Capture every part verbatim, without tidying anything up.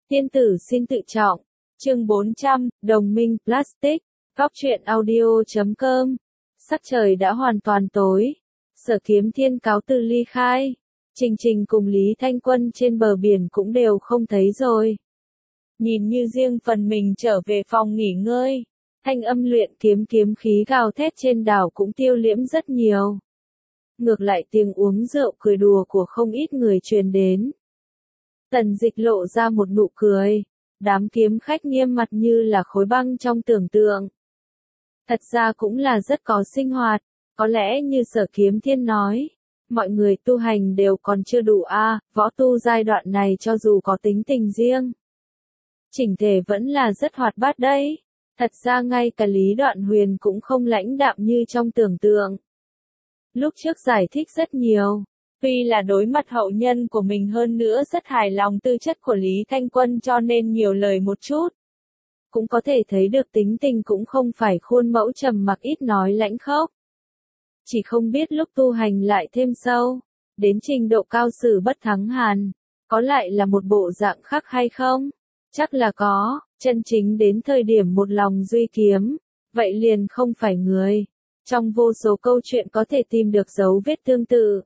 Tiên tử xin tự trọng. Chương bốn trăm, Đồng minh Plastic. Góc truyện audio chấm com. Sắc trời đã hoàn toàn tối. Sở Kiếm Thiên cáo từ ly khai. Trình Trình cùng Lý Thanh Quân trên bờ biển cũng đều không thấy rồi. Nhìn như riêng phần mình trở về phòng nghỉ ngơi. Thanh âm luyện kiếm kiếm khí gào thét trên đảo cũng tiêu liễm rất nhiều. Ngược lại tiếng uống rượu cười đùa của không ít người truyền đến. Tần Dịch lộ ra một nụ cười. Đám kiếm khách nghiêm mặt như là khối băng trong tưởng tượng. Thật ra cũng là rất có sinh hoạt. Có lẽ như Sở Kiếm Thiên nói. Mọi người tu hành đều còn chưa đủ a, à, võ tu giai đoạn này cho dù có tính tình riêng. Chỉnh thể vẫn là rất hoạt bát đấy. Thật ra ngay cả Lý Đoạn Huyền cũng không lãnh đạm như trong tưởng tượng. Lúc trước giải thích rất nhiều. Tuy là đối mặt hậu nhân của mình hơn nữa rất hài lòng tư chất của Lý Thanh Quân cho nên nhiều lời một chút. Cũng có thể thấy được tính tình cũng không phải khuôn mẫu trầm mặc ít nói lãnh khốc. Chỉ không biết lúc tu hành lại thêm sâu, đến trình độ cao sử bất thắng hàn, có lại là một bộ dạng khác hay không? Chắc là có, chân chính đến thời điểm một lòng duy kiếm, vậy liền không phải người. Trong vô số câu chuyện có thể tìm được dấu vết tương tự.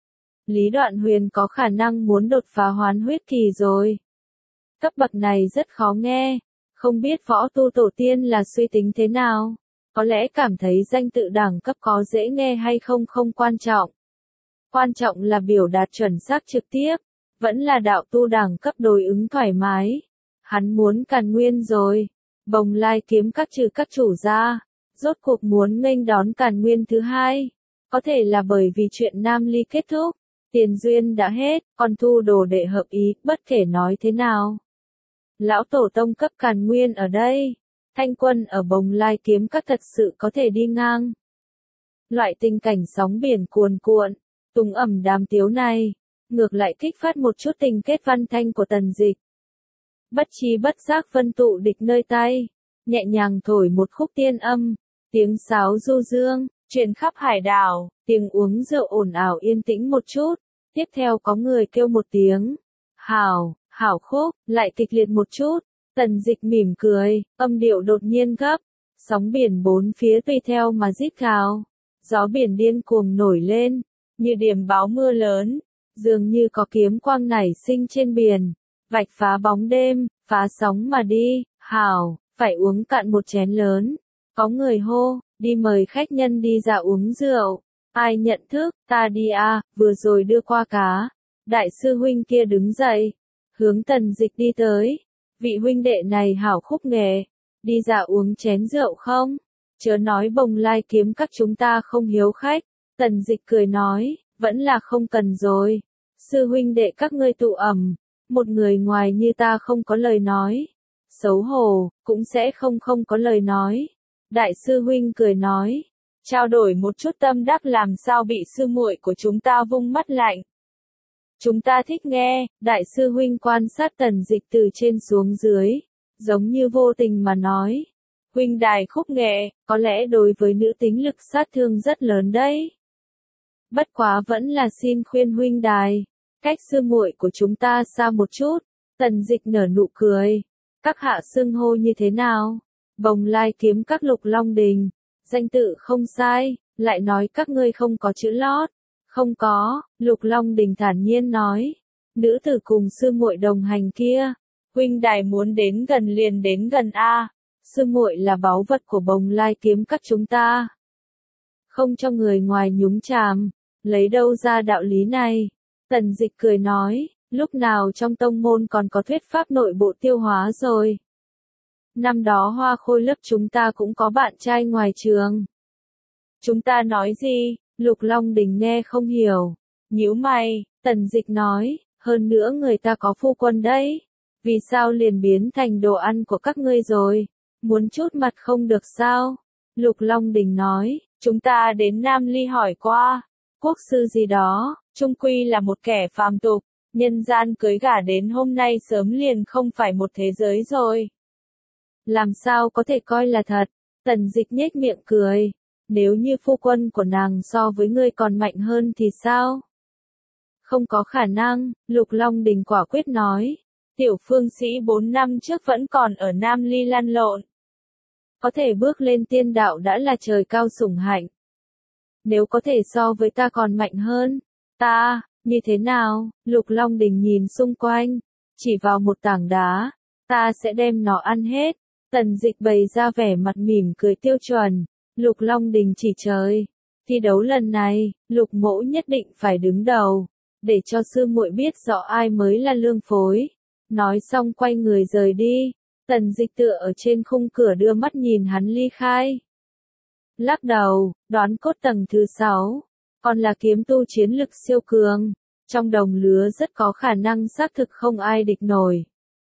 Lý Đoạn Huyền có khả năng muốn đột phá hoán huyết kỳ rồi. Cấp bậc này rất khó nghe, không biết võ tu tổ tiên là suy tính thế nào. Có lẽ cảm thấy danh tự đẳng cấp có dễ nghe hay không không quan trọng. Quan trọng là biểu đạt chuẩn xác trực tiếp, vẫn là đạo tu đẳng cấp đối ứng thoải mái. Hắn muốn Càn Nguyên rồi, Bồng Lai kiếm các trừ các chủ ra, rốt cuộc muốn nghênh đón Càn Nguyên thứ hai. Có thể là bởi vì chuyện Nam Ly kết thúc, tiền duyên đã hết, còn thu đồ đệ hợp ý, bất kể nói thế nào. Lão tổ tông cấp Càn Nguyên ở đây. Thanh Quân ở Bồng Lai kiếm các thật sự có thể đi ngang. Loại tình cảnh sóng biển cuồn cuộn, tung ẩm đàm tiếu này, ngược lại kích phát một chút tình kết văn thanh của Tần Dịch. Bất trí bất giác vân tụ địch nơi tay, nhẹ nhàng thổi một khúc tiên âm, tiếng sáo du dương, truyền khắp hải đảo, tiếng uống rượu ồn ào yên tĩnh một chút, tiếp theo có người kêu một tiếng, hảo, hảo khúc, lại kịch liệt một chút. Tần Dịch mỉm cười, âm điệu đột nhiên gấp, sóng biển bốn phía tùy theo mà rít gào, gió biển điên cuồng nổi lên, như điểm báo mưa lớn, dường như có kiếm quang nảy sinh trên biển, vạch phá bóng đêm, phá sóng mà đi, hảo, phải uống cạn một chén lớn. Có người hô, đi mời khách nhân đi ra uống rượu, ai nhận thức, ta đi a, vừa rồi đưa qua cá. Đại sư huynh kia đứng dậy, hướng Tần Dịch đi tới. Vị huynh đệ này hảo khúc nghề, đi ra uống chén rượu không? Chớ nói Bồng Lai kiếm các chúng ta không hiếu khách. Tần Dịch cười nói, vẫn là không cần rồi. Sư huynh đệ các ngươi tụ ẩm, một người ngoài như ta không có lời nói. Xấu hổ, cũng sẽ không không có lời nói. Đại sư huynh cười nói, trao đổi một chút tâm đắc làm sao bị sư muội của chúng ta vung mắt lạnh. Chúng ta thích nghe. Đại sư huynh quan sát Tần Dịch từ trên xuống dưới, giống như vô tình mà nói. Huynh đài khúc nghệ, có lẽ đối với nữ tính lực sát thương rất lớn đấy. Bất quá vẫn là xin khuyên huynh đài, cách sư muội của chúng ta xa một chút. Tần Dịch nở nụ cười. Các hạ xưng hô như thế nào? Bồng Lai kiếm các Lục Long Đình. Danh tự không sai, lại nói các ngươi không có chữ lót. Không có, Lục Long Đình thản nhiên nói. Nữ tử cùng sư muội đồng hành kia, huynh đài muốn đến gần liền đến gần a. Sư muội là báu vật của Bồng Lai kiếm các chúng ta. Không cho người ngoài nhúng chàm, lấy đâu ra đạo lý này? Tần Dịch cười nói, lúc nào trong tông môn còn có thuyết pháp nội bộ tiêu hóa rồi. Năm đó Hoa Khôi lớp chúng ta cũng có bạn trai ngoài trường. Chúng ta nói gì? Lục Long Đình nghe không hiểu, nhíu mày. Tần Dịch nói, hơn nữa người ta có phu quân đấy, vì sao liền biến thành đồ ăn của các ngươi rồi, muốn chút mặt không được sao? Lục Long Đình nói, chúng ta đến Nam Ly hỏi qua, quốc sư gì đó, chung quy là một kẻ phàm tục, nhân gian cưới gả đến hôm nay sớm liền không phải một thế giới rồi. Làm sao có thể coi là thật? Tần Dịch nhếch miệng cười. Nếu như phu quân của nàng so với ngươi còn mạnh hơn thì sao? Không có khả năng, Lục Long Đình quả quyết nói. Tiểu phương sĩ bốn năm trước vẫn còn ở Nam Ly lăn lộn. Có thể bước lên tiên đạo đã là trời cao sủng hạnh. Nếu có thể so với ta còn mạnh hơn, ta, như thế nào? Lục Long Đình nhìn xung quanh, chỉ vào một tảng đá, ta sẽ đem nó ăn hết. Tần Dịch bày ra vẻ mặt mỉm cười tiêu chuẩn, Lục Long Đình chỉ trời. Thi đấu lần này, Lục Mỗ nhất định phải đứng đầu, để cho sư muội biết rõ ai mới là lương phối. Nói xong quay người rời đi, Tần Dịch tựa ở trên khung cửa đưa mắt nhìn hắn ly khai. Lắc đầu, đoán cốt tầng thứ sáu, còn là kiếm tu chiến lực siêu cường, trong đồng lứa rất có khả năng xác thực không ai địch nổi.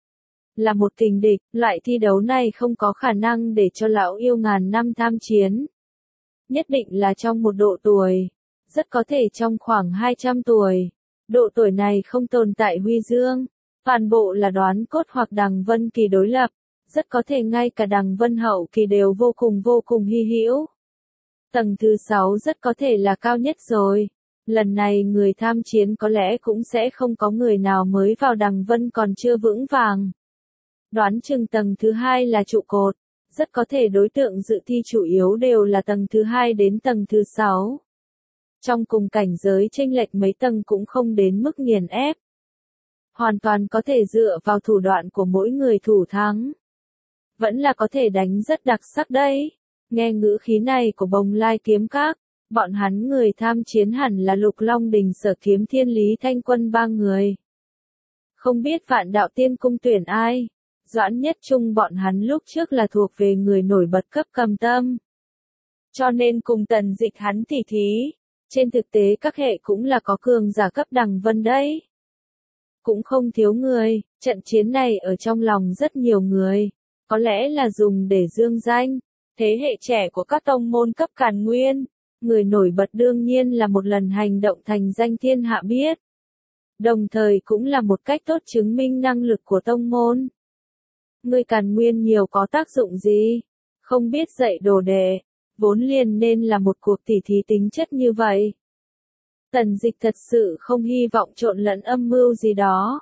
Là một kình địch, loại thi đấu này không có khả năng để cho lão yêu ngàn năm tham chiến. Nhất định là trong một độ tuổi, rất có thể trong khoảng hai trăm tuổi. Độ tuổi này không tồn tại huy dương, toàn bộ là đoán cốt hoặc đằng vân kỳ đối lập, rất có thể ngay cả đằng vân hậu kỳ đều vô cùng vô cùng hy hữu. Tầng thứ sáu rất có thể là cao nhất rồi. Lần này người tham chiến có lẽ cũng sẽ không có người nào mới vào đằng vân còn chưa vững vàng. Đoán chừng tầng thứ hai là trụ cột, rất có thể đối tượng dự thi chủ yếu đều là tầng thứ hai đến tầng thứ sáu. Trong cùng cảnh giới chênh lệch mấy tầng cũng không đến mức nghiền ép. Hoàn toàn có thể dựa vào thủ đoạn của mỗi người thủ thắng. Vẫn là có thể đánh rất đặc sắc đấy. Nghe ngữ khí này của Bồng Lai Kiếm Các, bọn hắn người tham chiến hẳn là Lục Long Đình Sở Kiếm Thiên Lý Thanh Quân ba người. Không biết Vạn Đạo Tiên Cung tuyển ai? Doãn Nhất Trung bọn hắn lúc trước là thuộc về người nổi bật cấp cầm tâm. Cho nên cùng Tần Dịch hắn tỉ thí, trên thực tế các hệ cũng là có cường giả cấp đằng vân đấy. Cũng không thiếu người, trận chiến này ở trong lòng rất nhiều người, có lẽ là dùng để dương danh. Thế hệ trẻ của các tông môn cấp Càn Nguyên, người nổi bật đương nhiên là một lần hành động thành danh thiên hạ biết. Đồng thời cũng là một cách tốt chứng minh năng lực của tông môn. Người Càn Nguyên nhiều có tác dụng gì? Không biết dạy đồ đệ, vốn liền nên là một cuộc tỉ thí tính chất như vậy. Tần Dịch thật sự không hy vọng trộn lẫn âm mưu gì đó.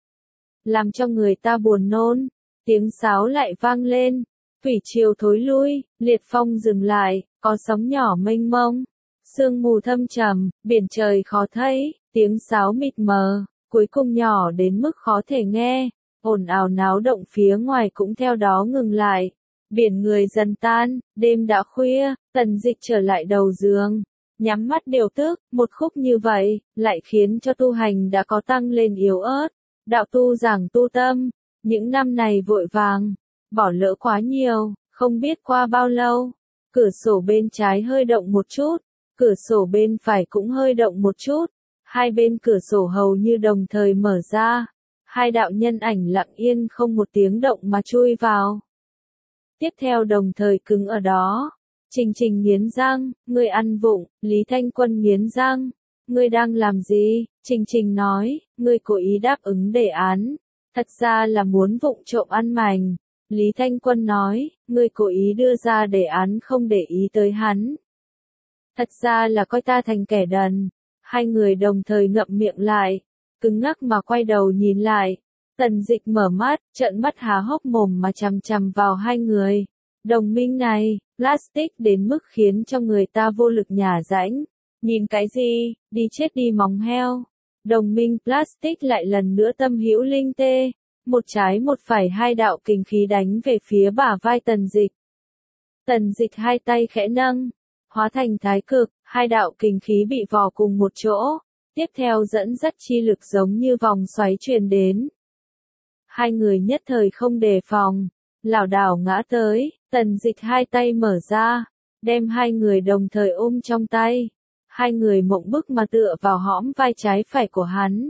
Làm cho người ta buồn nôn, tiếng sáo lại vang lên. Thủy triều thối lui, liệt phong dừng lại, có sóng nhỏ mênh mông, sương mù thâm trầm, biển trời khó thấy, tiếng sáo mịt mờ, cuối cùng nhỏ đến mức khó thể nghe, ồn ào náo động phía ngoài cũng theo đó ngừng lại. Biển người dần tan, đêm đã khuya, Tần Dịch trở lại đầu giường, nhắm mắt điều tức, một khúc như vậy, lại khiến cho tu hành đã có tăng lên yếu ớt, đạo tu giảng tu tâm, những năm này vội vàng. Bỏ lỡ quá nhiều, không biết qua bao lâu. Cửa sổ bên trái hơi động một chút, cửa sổ bên phải cũng hơi động một chút. Hai bên cửa sổ hầu như đồng thời mở ra. Hai đạo nhân ảnh lặng yên không một tiếng động mà chui vào. Tiếp theo đồng thời cứng ở đó. Trình Trình nghiến răng, ngươi ăn vụng, Lý Thanh Quân nghiến răng. Ngươi đang làm gì? Trình Trình nói, ngươi cố ý đáp ứng đề án. Thật ra là muốn vụng trộm ăn mành. Lý Thanh Quân nói, ngươi cố ý đưa ra đề án không để ý tới hắn. Thật ra là coi ta thành kẻ đần. Hai người đồng thời ngậm miệng lại, cứng ngắc mà quay đầu nhìn lại. Tần Dịch mở mắt, trợn mắt há hốc mồm mà chằm chằm vào hai người. Đồng minh này, plastic đến mức khiến cho người ta vô lực nhả rãnh. Nhìn cái gì, đi chết đi móng heo. Đồng minh plastic lại lần nữa tâm hữu linh tê. Một trái một phải hai đạo kình khí đánh về phía bả vai Tần Dịch. Tần Dịch hai tay khẽ nâng, hóa thành thái cực, hai đạo kình khí bị vò cùng một chỗ, tiếp theo dẫn dắt chi lực giống như vòng xoáy truyền đến. Hai người nhất thời không đề phòng, lảo đảo ngã tới, Tần Dịch hai tay mở ra, đem hai người đồng thời ôm trong tay. Hai người mộng bức mà tựa vào hõm vai trái phải của hắn.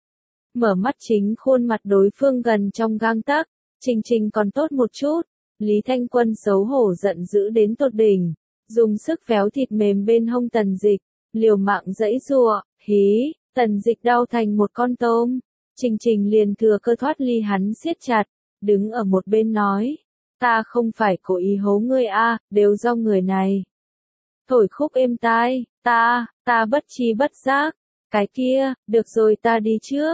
Mở mắt chính khuôn mặt đối phương gần trong gang tấc, Trình Trình còn tốt một chút, Lý Thanh Quân xấu hổ giận dữ đến tột đỉnh, dùng sức véo thịt mềm bên hông Tần Dịch, liều mạng giãy giụa, hí, Tần Dịch đau thành một con tôm, Trình Trình liền thừa cơ thoát ly hắn siết chặt, đứng ở một bên nói, ta không phải cố ý hố ngươi a, đều do người này. Thổi khúc êm tai, ta, ta bất tri bất giác, cái kia, được rồi ta đi trước.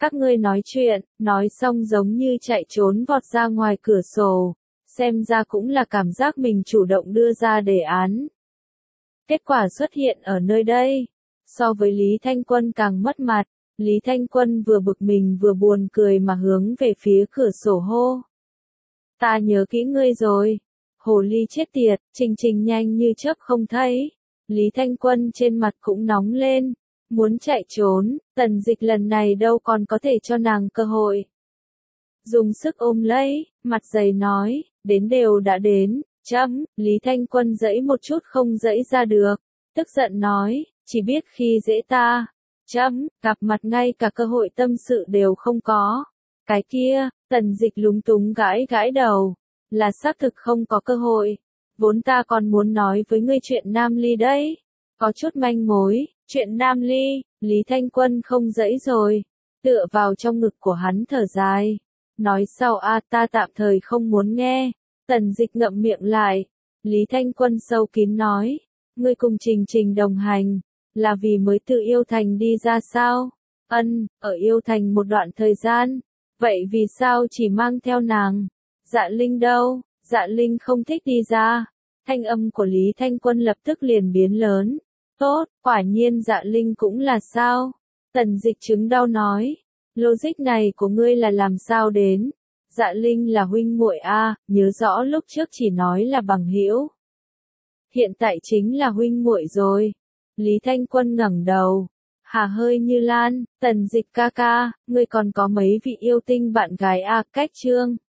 Các ngươi nói chuyện, nói xong giống như chạy trốn vọt ra ngoài cửa sổ, xem ra cũng là cảm giác mình chủ động đưa ra đề án. Kết quả xuất hiện ở nơi đây, so với Lý Thanh Quân càng mất mặt, Lý Thanh Quân vừa bực mình vừa buồn cười mà hướng về phía cửa sổ hô. Ta nhớ kỹ ngươi rồi. Hồ ly chết tiệt, Trình Trình nhanh như chớp không thấy. Lý Thanh Quân trên mặt cũng nóng lên, muốn chạy trốn, Tần Dịch lần này đâu còn có thể cho nàng cơ hội. Dùng sức ôm lấy, mặt dày nói, đến đều đã đến, chấm, Lý Thanh Quân giãy một chút không giãy ra được, tức giận nói, chỉ biết khi dễ ta, chấm, gặp mặt ngay cả cơ hội tâm sự đều không có. Cái kia, Tần Dịch lúng túng gãi gãi đầu, là xác thực không có cơ hội, vốn ta còn muốn nói với ngươi chuyện Nam Ly đấy, có chút manh mối, chuyện Nam Ly, Lý Thanh Quân không giãy rồi, tựa vào trong ngực của hắn thở dài, nói sau a ta tạm thời không muốn nghe. Tần Dịch ngậm miệng lại, Lý Thanh Quân sâu kín nói, ngươi cùng Trình Trình đồng hành, là vì mới từ Yêu Thành đi ra sao? Ân, ở Yêu Thành một đoạn thời gian, vậy vì sao chỉ mang theo nàng? Dạ Linh đâu? Dạ Linh không thích đi ra. Thanh âm của Lý Thanh Quân lập tức liền biến lớn. Tốt, quả nhiên Dạ Linh cũng là sao? Tần Dịch chứng đau nói, logic này của ngươi là làm sao đến? Dạ Linh là huynh muội a, nhớ rõ lúc trước chỉ nói là bằng hữu. Hiện tại chính là huynh muội rồi. Lý Thanh Quân ngẩng đầu, hà hơi như lan, Tần Dịch ca ca, ngươi còn có mấy vị yêu tinh bạn gái a, cách chương.